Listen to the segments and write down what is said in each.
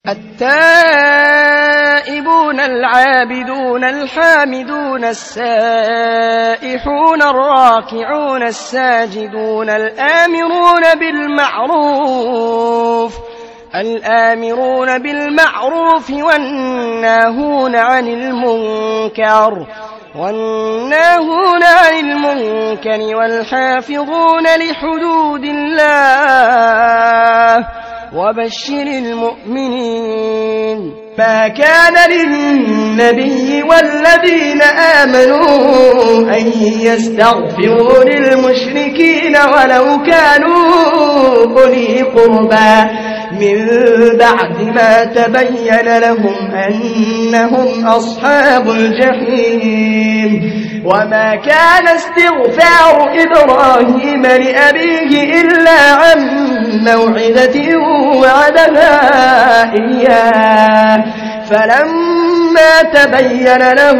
التائبون العابدون الحامدون السائحون الراكعون الساجدون الآمرون بالمعروف والناهون عن المنكر والحافظون لحدود الله وبشر المؤمنين. ما كان للنبي والذين آمنوا أن يستغفروا للمشركين ولو كانوا أولي قربى من بعد ما تبين لهم أنهم أصحاب الجحيم. وما كان استغفار إبراهيم لأبيه إلا عن موعدة وعدها إياه فلما تبين له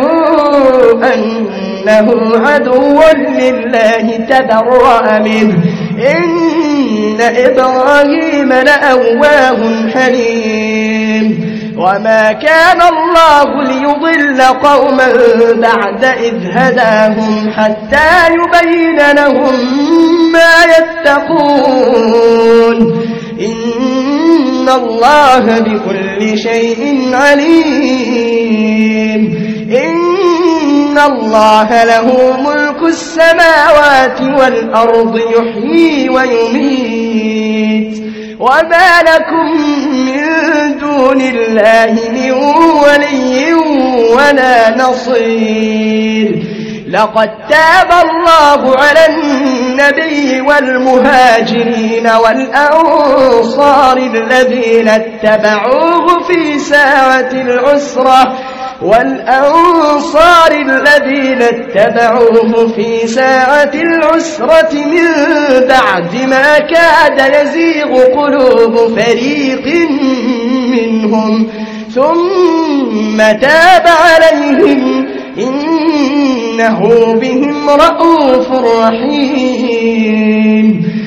أنه عدو لله تبرأ منه إن إبراهيم لأواه حليم. وما كان الله ليضل قوما بعد إذ هداهم حتى يبين لهم ما يتقون إن الله بكل شيء عليم. إن الله له ملك السماوات والأرض يحيي ويميت وما لكم من دون الله من ولي ولا نصير. لقد تاب الله على النبي والمهاجرين والأنصار الذين اتبعوه في ساعة العسرة من بعد ما كاد يزيغ قلوب فريق منهم ثم تاب عليهم إنه بهم رءوف رحيم.